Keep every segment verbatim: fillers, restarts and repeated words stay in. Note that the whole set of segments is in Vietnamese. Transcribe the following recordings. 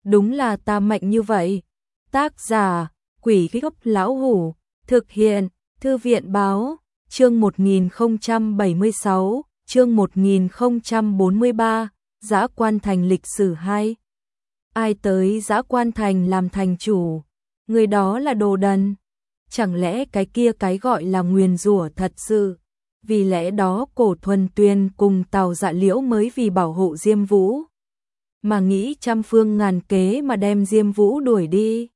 đúng là ta mạnh như vậy. Tác giả, Quỷ Gốc Lão Hủ, thực hiện, Thư viện báo, chương một nghìn không trăm bảy mươi sáu, chương một nghìn không trăm bốn mươi ba, Dã Quan Thành lịch sử hai. Ai tới Dã Quan Thành làm thành chủ? Người đó là đồ đần. Chẳng lẽ cái kia cái gọi là nguyền rủa thật sự? Vì lẽ đó Cổ Thuần Tuyền cùng Tào Dạ Liễu mới vì bảo hộ Diêm Vũ mà nghĩ trăm phương ngàn kế mà đem Diêm Vũ đuổi đi.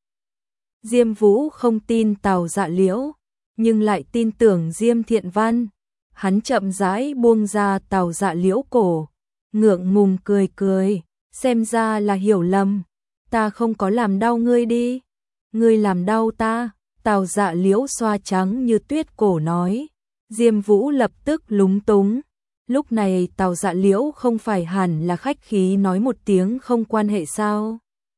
Diêm Vũ không tin Tào Dạ Liễu, nhưng lại tin tưởng Diêm Thiện Văn. Hắn chậm rãi buông ra Tào Dạ Liễu cổ, ngượng ngùng cười cười, xem ra là hiểu lầm, ta không có làm đau ngươi đi. Ngươi làm đau ta? Tào Dạ Liễu xoa trắng như tuyết cổ nói. Diêm Vũ lập tức lúng túng. Lúc này Tào Dạ Liễu không phải hẳn là khách khí nói một tiếng không quan hệ sao?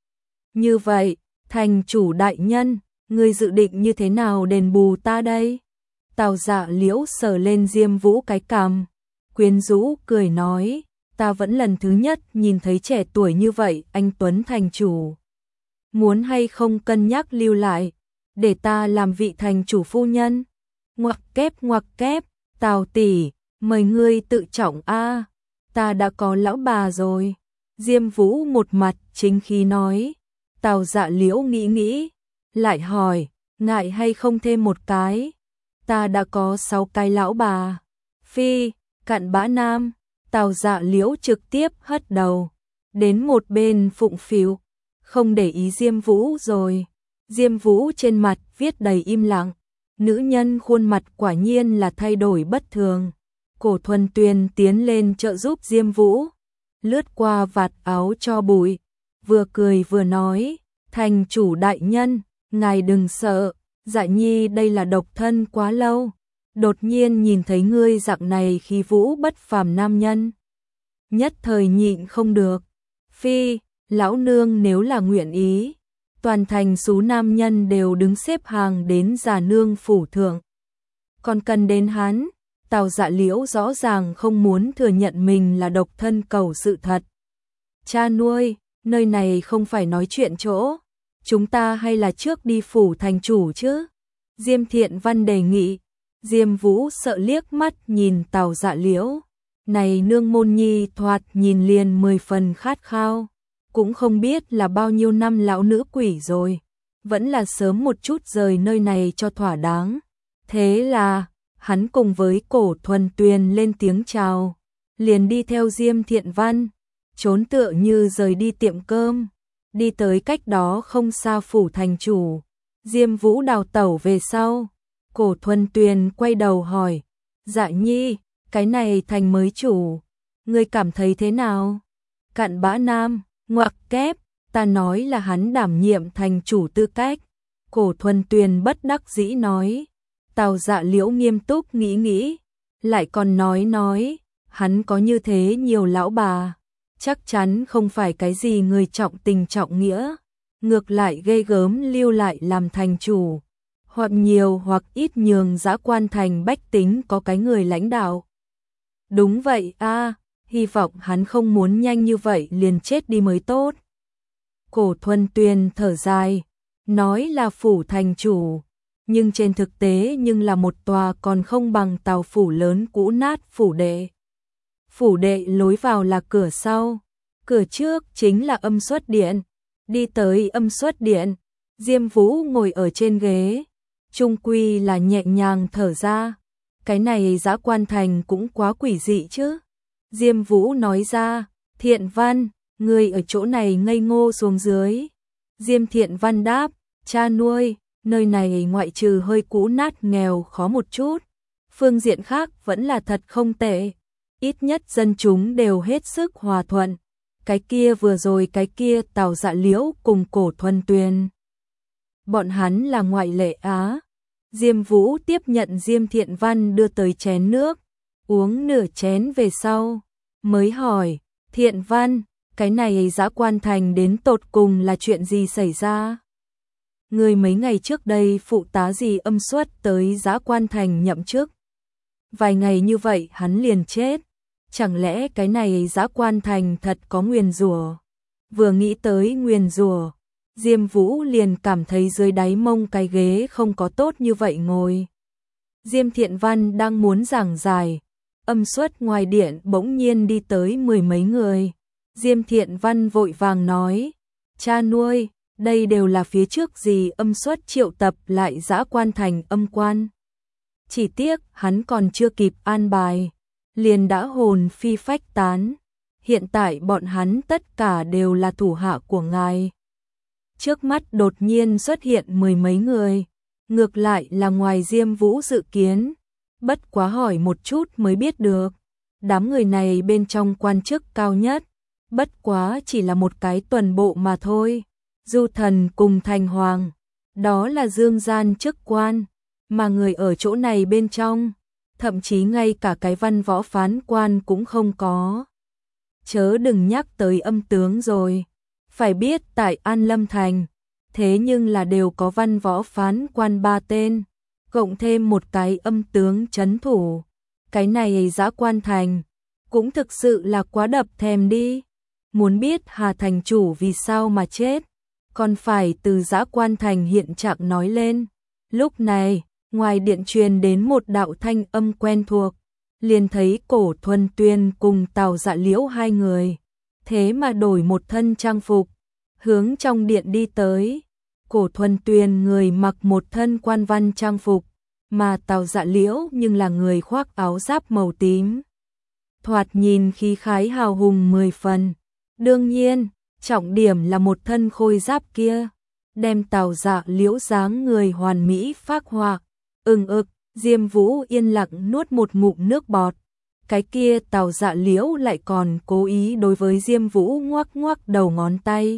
Như vậy, thành chủ đại nhân, ngươi dự định như thế nào đền bù ta đây? Tào Dạ Liễu sờ lên Diêm Vũ cái cằm, quyến rũ cười nói, ta vẫn lần thứ nhất nhìn thấy trẻ tuổi như vậy, anh tuấn thành chủ. Muốn hay không cân nhắc lưu lại, để ta làm vị thành chủ phu nhân? Ngoặc kép ngoặc kép, Tào tỷ, mời ngươi tự trọng a, ta đã có lão bà rồi. Diêm Vũ một mặt chính khí nói. Tào Dạ Liễu nghĩ nghĩ, lại hỏi, ngại hay không thêm một cái? Ta đã có sáu cái lão bà. Phi, cặn bã nam. Tào Dạ Liễu trực tiếp hất đầu, đến một bên phụng phịu, không để ý Diêm Vũ rồi. Diêm Vũ trên mặt viết đầy im lặng, nữ nhân khuôn mặt quả nhiên là thay đổi bất thường. Cổ Thuần Tuyền tiến lên trợ giúp Diêm Vũ, lướt qua vạt áo cho bụi, vừa cười vừa nói, thành chủ đại nhân, ngài đừng sợ, Dạ nhi đây là độc thân quá lâu, đột nhiên nhìn thấy ngươi dạng này khí vũ bất phàm nam nhân, nhất thời nhịn không được. Phi, lão nương nếu là nguyện ý, toàn thành số nam nhân đều đứng xếp hàng đến già nương phủ thượng. Còn cần đến hắn? Tào Dạ Liễu rõ ràng không muốn thừa nhận mình là độc thân cầu sự thật. Cha nuôi, nơi này không phải nói chuyện chỗ, chúng ta hay là trước đi phủ thành chủ chứ? Diêm Thiện Văn đề nghị. Diêm Vũ sợ liếc mắt nhìn Tào Dạ Liễu, này nương môn nhi thoạt nhìn liền mười phần khát khao, cũng không biết là bao nhiêu năm lão nữ quỷ rồi, vẫn là sớm một chút rời nơi này cho thỏa đáng. Thế là hắn cùng với Cổ Thuần Tuyền lên tiếng chào, liền đi theo Diêm Thiện Văn, trốn tựa như rời đi tiệm cơm, đi tới cách đó không xa phủ thành chủ. Diêm Vũ đào tẩu về sau, Cổ Thuần Tuyền quay đầu hỏi, Dạ nhi, cái này thành mới chủ, ngươi cảm thấy thế nào? Cặn bã nam, ngoặc kép, ta nói là hắn đảm nhiệm thành chủ tư cách. Cổ Thuần Tuyền bất đắc dĩ nói. Tào Dạ Liễu nghiêm túc nghĩ nghĩ, lại còn nói nói, hắn có như thế nhiều lão bà, chắc chắn không phải cái gì người trọng tình trọng nghĩa, ngược lại ghê gớm lưu lại làm thành chủ, hoặc nhiều hoặc ít nhường Dã Quan Thành bách tính có cái người lãnh đạo. Đúng vậy a, à, hy vọng hắn không muốn nhanh như vậy liền chết đi mới tốt. Cổ Thuần Tuyền thở dài, nói là phủ thành chủ, nhưng trên thực tế nhưng là một tòa còn không bằng tàu phủ lớn cũ nát phủ đệ. Phủ đệ lối vào là cửa sau, cửa trước chính là âm xuất điện. Đi tới âm xuất điện, Diêm Vũ ngồi ở trên ghế, chung quy là nhẹ nhàng thở ra. Cái này Dã Quan Thành cũng quá quỷ dị chứ. Diêm Vũ nói ra, Thiện Văn, ngươi ở chỗ này ngây ngô xuống dưới. Diêm Thiện Văn đáp, cha nuôi, nơi này ngoại trừ hơi cũ nát nghèo khó một chút, phương diện khác vẫn là thật không tệ, ít nhất dân chúng đều hết sức hòa thuận. Cái kia vừa rồi cái kia Tào Dạ Liễu cùng Cổ Thuần Tuyền, bọn hắn là ngoại lệ á. Diêm Vũ tiếp nhận Diêm Thiện Văn đưa tới chén nước, uống nửa chén về sau, mới hỏi, Thiện Văn, cái này Dã Quan Thành đến tột cùng là chuyện gì xảy ra? Người mấy ngày trước đây phụ tá gì âm xuất tới Dã Quan Thành nhậm chức. Vài ngày như vậy hắn liền chết. Chẳng lẽ cái này Dã Quan Thành thật có nguyền rủa? Vừa nghĩ tới nguyền rủa, Diêm Vũ liền cảm thấy dưới đáy mông cái ghế không có tốt như vậy ngồi. Diêm Thiện Văn đang muốn giảng giải, âm suất ngoài điện bỗng nhiên đi tới mười mấy người. Diêm Thiện Văn vội vàng nói, cha nuôi, đây đều là phía trước gì âm suất triệu tập lại dã quan thành âm quan. Chỉ tiếc hắn còn chưa kịp an bài, liền đã hồn phi phách tán. Hiện tại bọn hắn tất cả đều là thủ hạ của ngài. Trước mắt đột nhiên xuất hiện mười mấy người, ngược lại là ngoài Diêm Vũ dự kiến, bất quá hỏi một chút mới biết được. Đám người này bên trong quan chức cao nhất, bất quá chỉ là một cái tuần bộ mà thôi. Du Thần cùng Thành Hoàng, đó là dương gian chức quan, mà người ở chỗ này bên trong, thậm chí ngay cả cái văn võ phán quan cũng không có. Chớ đừng nhắc tới âm tướng rồi, phải biết tại An Lâm Thành, thế nhưng là đều có văn võ phán quan ba tên, cộng thêm một cái âm tướng trấn thủ. Cái này dã quan thành, cũng thực sự là quá đập thèm đi. Muốn biết Hà thành chủ vì sao mà chết, còn phải từ dã quan thành hiện trạng nói lên. Lúc này, ngoài điện truyền đến một đạo thanh âm quen thuộc, liền thấy Cổ Thuần Tuyền cùng Tào Dạ Liễu hai người, thế mà đổi một thân trang phục, hướng trong điện đi tới. Cổ Thuần Tuyền người mặc một thân quan văn trang phục, mà Tào Dạ Liễu nhưng là người khoác áo giáp màu tím. Thoạt nhìn khí khái hào hùng mười phần. Đương nhiên, trọng điểm là một thân khôi giáp kia, đem Tào Dạ Liễu dáng người hoàn mỹ phác họa. Ưng ực, Diêm Vũ yên lặng nuốt một ngụm nước bọt. Cái kia Tào Dạ Liễu lại còn cố ý đối với Diêm Vũ ngoắc ngoắc đầu ngón tay.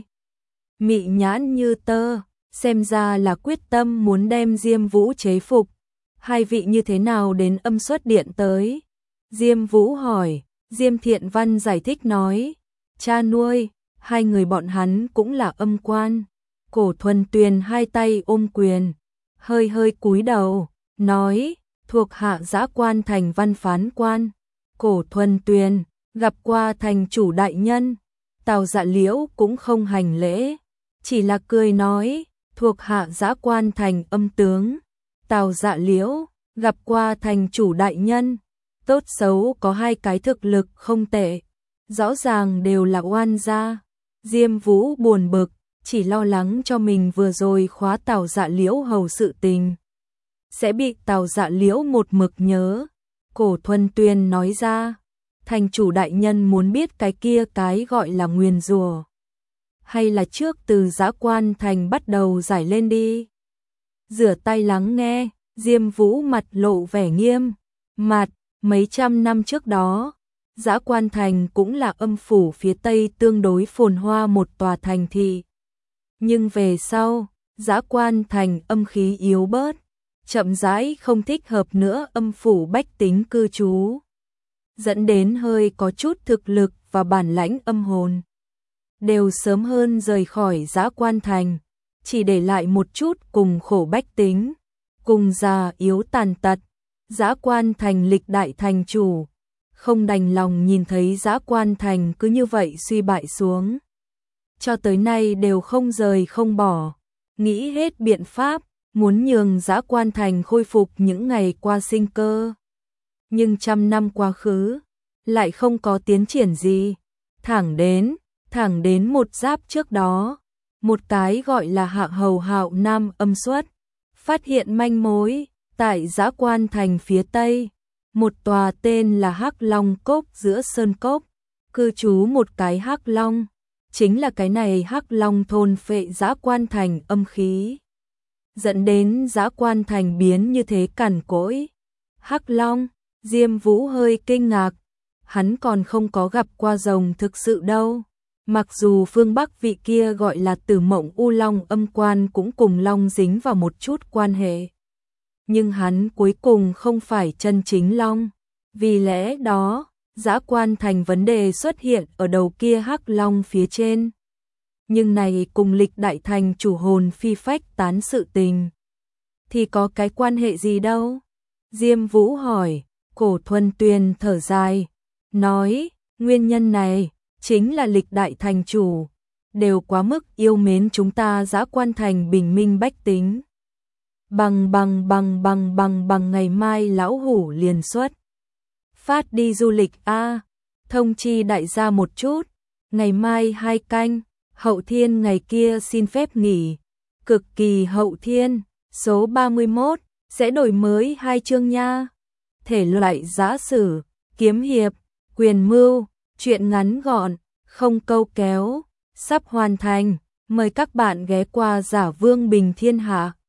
Mị nhãn như tơ, xem ra là quyết tâm muốn đem Diêm Vũ chế phục. Hai vị như thế nào đến âm suất điện tới? Diêm Vũ hỏi. Diêm Thiện Văn giải thích nói, cha nuôi, hai người bọn hắn cũng là âm quan. Cổ Thuần Tuyền hai tay ôm quyền, hơi hơi cúi đầu, nói, thuộc hạ dã quan thành văn phán quan. Cổ Thuần Tuyền, gặp qua thành chủ đại nhân. Tào Dạ Liễu cũng không hành lễ, chỉ là cười nói, thuộc hạ dã quan thành âm tướng. Tào Dạ Liễu, gặp qua thành chủ đại nhân. Tốt xấu có hai cái thực lực không tệ, rõ ràng đều là oan gia. Diêm Vũ buồn bực, chỉ lo lắng cho mình vừa rồi khóa Tào Dạ Liễu hầu sự tình sẽ bị Tào Dạ Liễu một mực nhớ. Cổ Thuần Tuyền nói ra, thành chủ đại nhân muốn biết cái kia cái gọi là nguyền rủa, hay là trước từ dã quan thành bắt đầu giải lên đi. Rửa tay lắng nghe. Diêm Vũ mặt lộ vẻ nghiêm mặt. Mấy trăm năm trước đó, dã quan thành cũng là âm phủ phía tây tương đối phồn hoa một tòa thành thị. Nhưng về sau, dã quan thành âm khí yếu bớt, chậm rãi không thích hợp nữa âm phủ bách tính cư trú, dẫn đến hơi có chút thực lực và bản lãnh âm hồn đều sớm hơn rời khỏi dã quan thành, chỉ để lại một chút cùng khổ bách tính, cùng già yếu tàn tật. Dã quan thành lịch đại thành chủ, không đành lòng nhìn thấy dã quan thành cứ như vậy suy bại xuống. Cho tới nay đều không rời không bỏ, nghĩ hết biện pháp, muốn nhường dã quan thành khôi phục những ngày qua sinh cơ. Nhưng trăm năm quá khứ, lại không có tiến triển gì. Thẳng đến, thẳng đến một giáp trước đó, một cái gọi là Hạ Hầu Hạo Nam âm xuất, phát hiện manh mối. Tại dã quan thành phía tây, một tòa tên là Hắc Long Cốc giữa sơn cốc, cư trú một cái Hắc Long, chính là cái này Hắc Long thôn phệ dã quan thành âm khí, dẫn đến dã quan thành biến như thế cằn cỗi. Hắc Long, Diêm Vũ hơi kinh ngạc, hắn còn không có gặp qua rồng thực sự đâu. Mặc dù phương Bắc vị kia gọi là Tử Mộng U Long âm quan cũng cùng Long dính vào một chút quan hệ, nhưng hắn cuối cùng không phải chân chính Long. Vì lẽ đó, dã quan thành vấn đề xuất hiện ở đầu kia Hắc Long phía trên. Nhưng này cùng lịch đại thành chủ hồn phi phách tán sự tình thì có cái quan hệ gì đâu? Diêm Vũ hỏi. Cổ Thuần Tuyền thở dài, nói, nguyên nhân này chính là lịch đại thành chủ đều quá mức yêu mến chúng ta dã quan thành bình minh bách tính. Bằng bằng bằng bằng bằng bằng ngày mai lão hủ liền xuất phát đi du lịch a, thông chi đại gia một chút, ngày mai hai canh, hậu thiên ngày kia xin phép nghỉ, cực kỳ hậu thiên, số ba mươi mốt, sẽ đổi mới hai chương nha. Thể loại giã sử, kiếm hiệp, quyền mưu, truyện ngắn gọn, không câu kéo, sắp hoàn thành, mời các bạn ghé qua Giả Vương Bình Thiên Hạ.